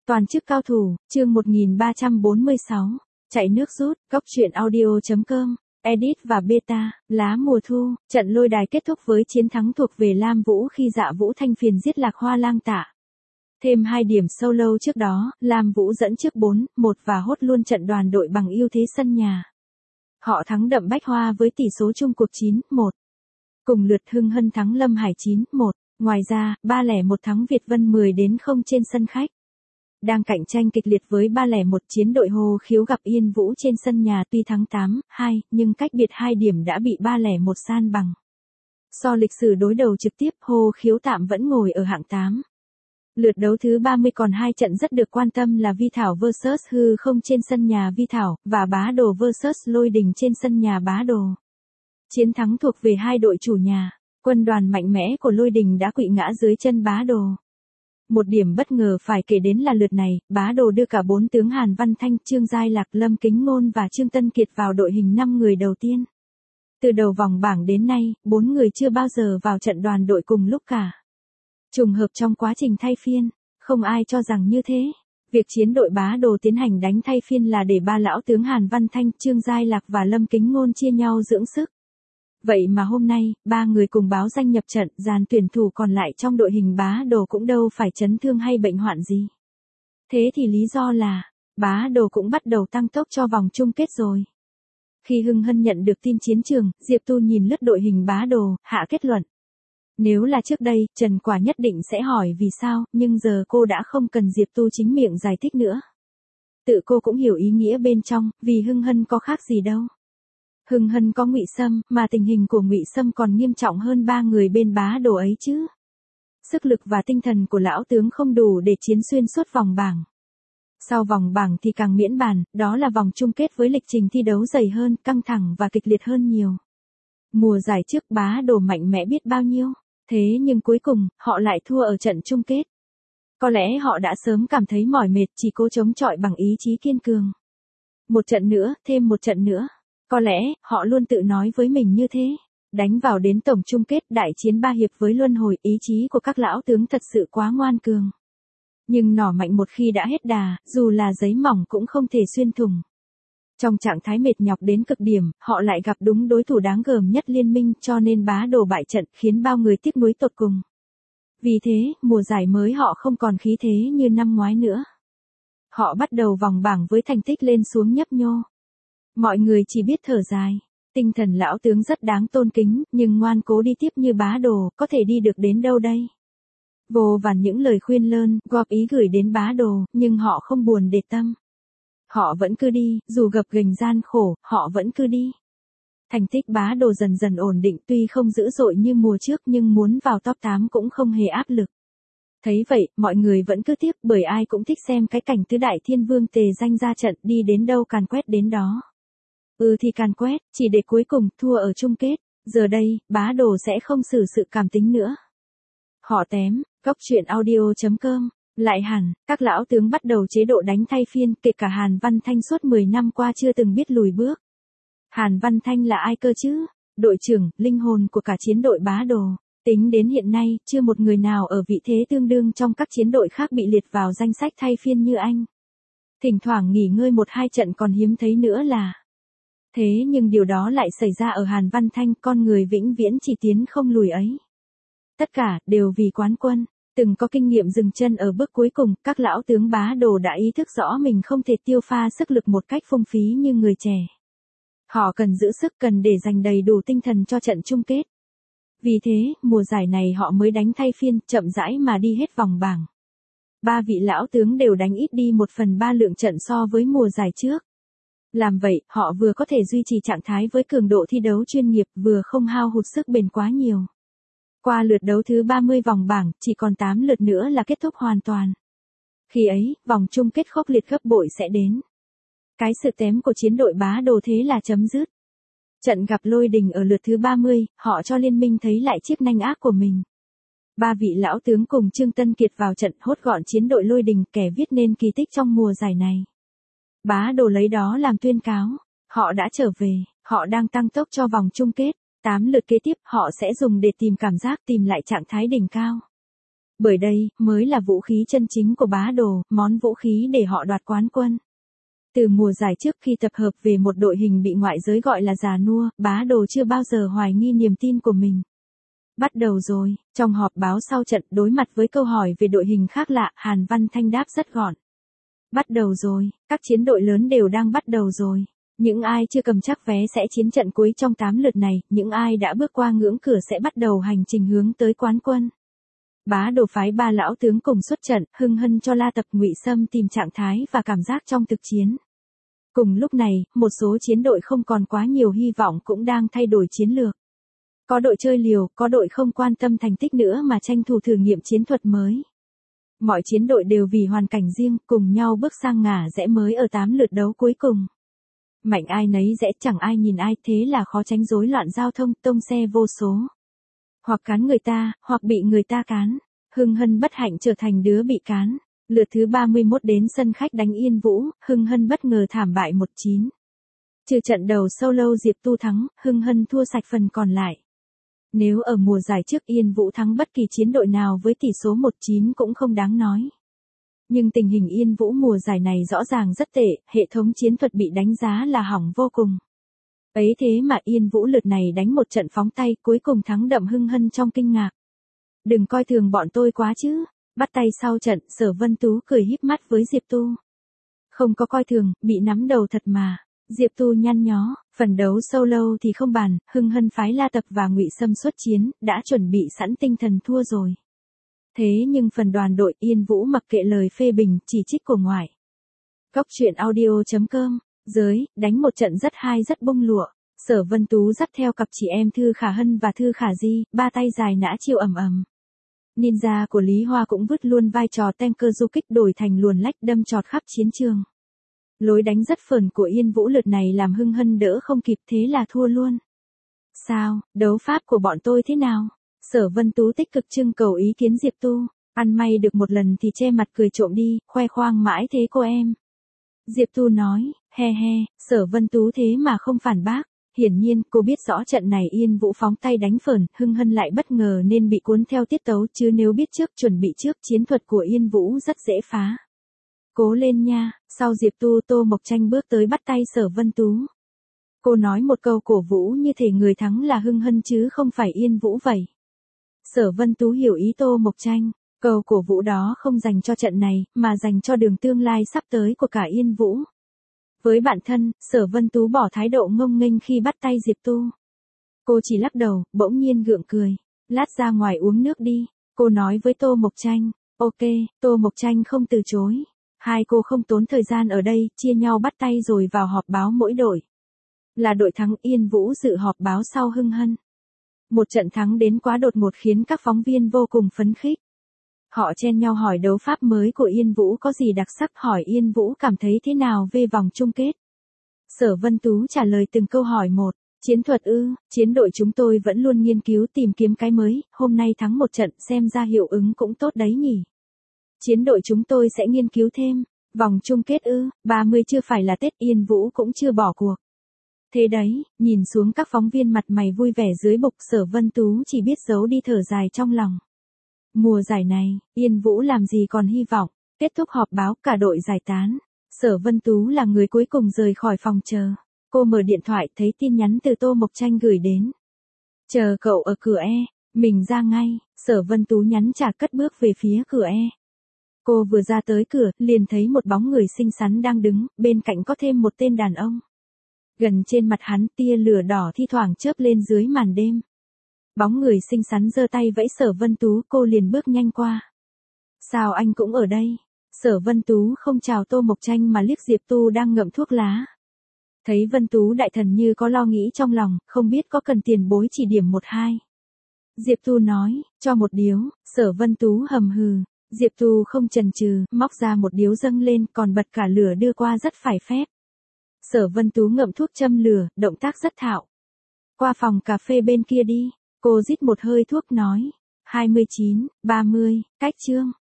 Toàn chức cao thủ, chương 1346. Chạy nước rút, góc truyện audio.com. Edit và beta, lá mùa thu, trận lôi đài kết thúc với chiến thắng thuộc về Lam Vũ khi Dạ Vũ Thanh phiền giết Lạc Hoa Lang Tạ. Thêm 2 điểm solo trước đó, Lam Vũ dẫn trước 4-1 và hốt luôn trận đoàn đội bằng ưu thế sân nhà. Họ thắng đậm Bách Hoa với tỷ số chung cuộc 9-1. Cùng lượt Hưng Hân thắng Lâm Hải 9-1. Ngoài ra, 301 thắng Việt Vân 10-0 trên sân khách. Đang cạnh tranh kịch liệt với 301, chiến đội Hồ Khiếu gặp Yên Vũ trên sân nhà tuy thắng 8-2, nhưng cách biệt 2 điểm đã bị 301 san bằng. So lịch sử đối đầu trực tiếp, Hồ Khiếu tạm vẫn ngồi ở hạng 8. Lượt đấu thứ 30 còn 2 trận rất được quan tâm là Vi Thảo vs Hư Không trên sân nhà Vi Thảo, và Bá Đồ vs Lôi Đình trên sân nhà Bá Đồ. Chiến thắng thuộc về hai đội chủ nhà, quân đoàn mạnh mẽ của Lôi Đình đã quỵ ngã dưới chân Bá Đồ. Một điểm bất ngờ phải kể đến là lượt này, Bá Đồ đưa cả 4 tướng Hàn Văn Thanh, Trương Giai Lạc, Lâm Kính Ngôn và Trương Tân Kiệt vào đội hình 5 người đầu tiên. Từ đầu vòng bảng đến nay, 4 người chưa bao giờ vào trận đoàn đội cùng lúc cả. Trùng hợp trong quá trình thay phiên, không ai cho rằng như thế. Việc chiến đội Bá Đồ tiến hành đánh thay phiên là để ba lão tướng Hàn Văn Thanh, Trương Giai Lạc và Lâm Kính Ngôn chia nhau dưỡng sức. Vậy mà hôm nay, 3 người cùng báo danh nhập trận, dàn tuyển thủ còn lại trong đội hình Bá Đồ cũng đâu phải chấn thương hay bệnh hoạn gì. Thế thì lý do là, Bá Đồ cũng bắt đầu tăng tốc cho vòng chung kết rồi. Khi Hưng Hân nhận được tin chiến trường, Diệp Tu nhìn lướt đội hình Bá Đồ, hạ kết luận. Nếu là trước đây, Trần Quả nhất định sẽ hỏi vì sao, nhưng giờ cô đã không cần Diệp Tu chính miệng giải thích nữa. Tự cô cũng hiểu ý nghĩa bên trong, vì Hưng Hân có khác gì đâu. Hưng Hân có Ngụy Sâm, mà tình hình của Ngụy Sâm còn nghiêm trọng hơn 3 người bên Bá Đồ ấy chứ. Sức lực và tinh thần của lão tướng không đủ để chiến xuyên suốt vòng bảng. Sau vòng bảng thì càng miễn bàn, đó là vòng chung kết với lịch trình thi đấu dày hơn, căng thẳng và kịch liệt hơn nhiều. Mùa giải trước Bá Đồ mạnh mẽ biết bao nhiêu, thế nhưng cuối cùng, họ lại thua ở trận chung kết. Có lẽ họ đã sớm cảm thấy mỏi mệt, chỉ cố chống chọi bằng ý chí kiên cường. Một trận nữa, thêm một trận nữa. Có lẽ, họ luôn tự nói với mình như thế. Đánh vào đến tổng chung kết đại chiến 3 hiệp với luân hồi, ý chí của các lão tướng thật sự quá ngoan cường. Nhưng nỏ mạnh một khi đã hết đà, dù là giấy mỏng cũng không thể xuyên thủng. Trong trạng thái mệt nhọc đến cực điểm, họ lại gặp đúng đối thủ đáng gờm nhất liên minh, cho nên Bá Đồ bại trận, khiến bao người tiếc nuối tột cùng. Vì thế, mùa giải mới họ không còn khí thế như năm ngoái nữa. Họ bắt đầu vòng bảng với thành tích lên xuống nhấp nhô. Mọi người chỉ biết thở dài. Tinh thần lão tướng rất đáng tôn kính, nhưng ngoan cố đi tiếp như Bá Đồ, có thể đi được đến đâu đây? Vô vàn những lời khuyên lơn, góp ý gửi đến Bá Đồ, nhưng họ không buồn để tâm. Họ vẫn cứ đi, dù gập ghềnh gian khổ, họ vẫn cứ đi. Thành tích Bá Đồ dần dần ổn định, tuy không dữ dội như mùa trước nhưng muốn vào top 8 cũng không hề áp lực. Thấy vậy, mọi người vẫn cứ tiếp, bởi ai cũng thích xem cái cảnh tứ đại thiên vương tề danh ra trận, đi đến đâu càn quét đến đó. Thì càn quét, chỉ để cuối cùng thua ở chung kết. Giờ đây, Bá Đồ sẽ không xử sự cảm tính nữa. Họ tém, góc truyện audio.com. Lại hẳn, các lão tướng bắt đầu chế độ đánh thay phiên, kể cả Hàn Văn Thanh suốt 10 năm qua chưa từng biết lùi bước. Hàn Văn Thanh là ai cơ chứ? Đội trưởng, linh hồn của cả chiến đội Bá Đồ. Tính đến hiện nay, chưa một người nào ở vị thế tương đương trong các chiến đội khác bị liệt vào danh sách thay phiên như anh. Thỉnh thoảng nghỉ ngơi 1-2 trận còn hiếm thấy nữa là. Thế nhưng điều đó lại xảy ra ở Hàn Văn Thanh, con người vĩnh viễn chỉ tiến không lùi ấy. Tất cả, đều vì quán quân. Từng có kinh nghiệm dừng chân ở bước cuối cùng, các lão tướng Bá Đồ đã ý thức rõ mình không thể tiêu pha sức lực một cách phung phí như người trẻ. Họ cần giữ sức, cần để dành đầy đủ tinh thần cho trận chung kết. Vì thế, mùa giải này họ mới đánh thay phiên, chậm rãi mà đi hết vòng bảng. 3 vị lão tướng đều đánh ít đi 1/3 lượng trận so với mùa giải trước. Làm vậy, họ vừa có thể duy trì trạng thái với cường độ thi đấu chuyên nghiệp, vừa không hao hụt sức bền quá nhiều. Qua lượt đấu thứ 30 vòng bảng, chỉ còn 8 lượt nữa là kết thúc hoàn toàn. Khi ấy, vòng chung kết khốc liệt gấp bội sẽ đến. Cái sự tém của chiến đội Bá Đồ thế là chấm dứt. Trận gặp Lôi Đình ở lượt thứ 30, họ cho liên minh thấy lại chiếc nanh ác của mình. 3 vị lão tướng cùng Trương Tân Kiệt vào trận hốt gọn chiến đội Lôi Đình, kẻ viết nên kỳ tích trong mùa giải này. Bá Đồ lấy đó làm tuyên cáo. Họ đã trở về, họ đang tăng tốc cho vòng chung kết. 8 lượt kế tiếp họ sẽ dùng để tìm cảm giác, tìm lại trạng thái đỉnh cao. Bởi đây, mới là vũ khí chân chính của bá đồ, món vũ khí để họ đoạt quán quân. Từ mùa giải trước khi tập hợp về một đội hình bị ngoại giới gọi là già nua, bá đồ chưa bao giờ hoài nghi niềm tin của mình. Bắt đầu rồi, trong họp báo sau trận đối mặt với câu hỏi về đội hình khác lạ, Hàn Văn Thanh đáp rất gọn. Bắt đầu rồi, các chiến đội lớn đều đang bắt đầu rồi. Những ai chưa cầm chắc vé sẽ chiến trận cuối trong 8 lượt này, những ai đã bước qua ngưỡng cửa sẽ bắt đầu hành trình hướng tới quán quân. Bá đồ phái 3 lão tướng cùng xuất trận, hưng hân cho La Tập Ngụy Sâm tìm trạng thái và cảm giác trong thực chiến. Cùng lúc này, một số chiến đội không còn quá nhiều hy vọng cũng đang thay đổi chiến lược. Có đội chơi liều, có đội không quan tâm thành tích nữa mà tranh thủ thử nghiệm chiến thuật mới. Mọi chiến đội đều vì hoàn cảnh riêng, cùng nhau bước sang ngả rẽ mới ở 8 lượt đấu cuối cùng. Mạnh ai nấy rẽ, chẳng ai nhìn ai, thế là khó tránh rối loạn giao thông, tông xe vô số. Hoặc cán người ta, hoặc bị người ta cán. Hưng Hân bất hạnh trở thành đứa bị cán. Lượt thứ 31 đến sân khách đánh Yên Vũ, Hưng Hân bất ngờ thảm bại 1-9. Trừ trận đầu solo Diệp Tu thắng, Hưng Hân thua sạch phần còn lại. Nếu ở mùa giải trước Yên Vũ thắng bất kỳ chiến đội nào với tỷ số 1-9 cũng không đáng nói. Nhưng tình hình Yên Vũ mùa giải này rõ ràng rất tệ, hệ thống chiến thuật bị đánh giá là hỏng vô cùng. Ấy thế mà Yên Vũ lượt này đánh một trận phóng tay cuối cùng thắng đậm Hưng Hân trong kinh ngạc. Đừng coi thường bọn tôi quá chứ. Bắt tay sau trận, Sở Vân Tú cười híp mắt với Diệp Tu. Không có coi thường, bị nắm đầu thật mà. Diệp Tu nhăn nhó, phần đấu solo thì không bàn, Hưng Hân phái La Tập và Ngụy Sâm xuất chiến, đã chuẩn bị sẵn tinh thần thua rồi. Thế nhưng phần đoàn đội Yên Vũ mặc kệ lời phê bình, chỉ trích của ngoại. Cóc truyện audio.com, giới, đánh một trận rất hay rất bông lụa. Sở Vân Tú dắt theo cặp chị em Thư Khả Hân và Thư Khả Di, ba tay dài nã chiêu ầm ầm. Ninja của Lý Hoa cũng vứt luôn vai trò tanker du kích đổi thành luồn lách đâm trọt khắp chiến trường. Lối đánh rất phởn của Yên Vũ lượt này làm Hưng Hân đỡ không kịp thế là thua luôn. Sao, đấu pháp của bọn tôi thế nào? Sở Vân Tú tích cực trưng cầu ý kiến Diệp Tu. Ăn may được một lần thì che mặt cười trộm đi, khoe khoang mãi thế cô em. Diệp Tu nói, he he, Sở Vân Tú thế mà không phản bác. Hiển nhiên, cô biết rõ trận này Yên Vũ phóng tay đánh phởn, Hưng Hân lại bất ngờ nên bị cuốn theo tiết tấu chứ nếu biết trước chuẩn bị trước chiến thuật của Yên Vũ rất dễ phá. Cố lên nha, sau Diệp Tu Tô Mộc Tranh bước tới bắt tay Sở Vân Tú. Cô nói một câu cổ vũ như thể người thắng là Hưng Hân chứ không phải Yên Vũ vậy. Sở Vân Tú hiểu ý Tô Mộc Tranh, câu cổ vũ đó không dành cho trận này, mà dành cho đường tương lai sắp tới của cả Yên Vũ. Với bản thân, Sở Vân Tú bỏ thái độ ngông nghênh khi bắt tay Diệp Tu. Cô chỉ lắc đầu, bỗng nhiên gượng cười. Lát ra ngoài uống nước đi, cô nói với Tô Mộc Tranh. Ok, Tô Mộc Tranh không từ chối. Hai cô không tốn thời gian ở đây, chia nhau bắt tay rồi vào họp báo mỗi đội. Là đội thắng Yên Vũ dự họp báo sau Hưng Hân. Một trận thắng đến quá đột ngột khiến các phóng viên vô cùng phấn khích. Họ chen nhau hỏi đấu pháp mới của Yên Vũ có gì đặc sắc, hỏi Yên Vũ cảm thấy thế nào về vòng chung kết. Sở Vân Tú trả lời từng câu hỏi một. Chiến thuật ư, chiến đội chúng tôi vẫn luôn nghiên cứu tìm kiếm cái mới, hôm nay thắng một trận xem ra hiệu ứng cũng tốt đấy nhỉ. Chiến đội chúng tôi sẽ nghiên cứu thêm. Vòng chung kết ư, 30 chưa phải là Tết, Yên Vũ cũng chưa bỏ cuộc. Thế đấy, nhìn xuống các phóng viên mặt mày vui vẻ dưới bục, Sở Vân Tú chỉ biết giấu đi thở dài trong lòng. Mùa giải này, Yên Vũ làm gì còn hy vọng. Kết thúc họp báo, cả đội giải tán. Sở Vân Tú là người cuối cùng rời khỏi phòng chờ. Cô mở điện thoại thấy tin nhắn từ Tô Mộc Tranh gửi đến. Chờ cậu ở cửa E, mình ra ngay. Sở Vân Tú nhắn trả cất bước về phía cửa E. Cô vừa ra tới cửa, liền thấy một bóng người xinh xắn đang đứng, bên cạnh có thêm một tên đàn ông. Gần trên mặt hắn tia lửa đỏ thi thoảng chớp lên dưới màn đêm. Bóng người xinh xắn giơ tay vẫy Sở Vân Tú, cô liền bước nhanh qua. Sao anh cũng ở đây? Sở Vân Tú không chào Tô Mộc Tranh mà liếc Diệp Tu đang ngậm thuốc lá. Thấy Vân Tú đại thần như có lo nghĩ trong lòng, không biết có cần tiền bối chỉ điểm 1-2. Diệp Tu nói, cho một điếu. Sở Vân Tú hầm hừ. Diệp Tu không chần chừ, móc ra một điếu dâng lên, còn bật cả lửa đưa qua rất phải phép. Sở Vân Tú ngậm thuốc châm lửa, động tác rất thạo. Qua phòng cà phê bên kia đi. Cô rít một hơi thuốc nói. 29, 30, cách chương.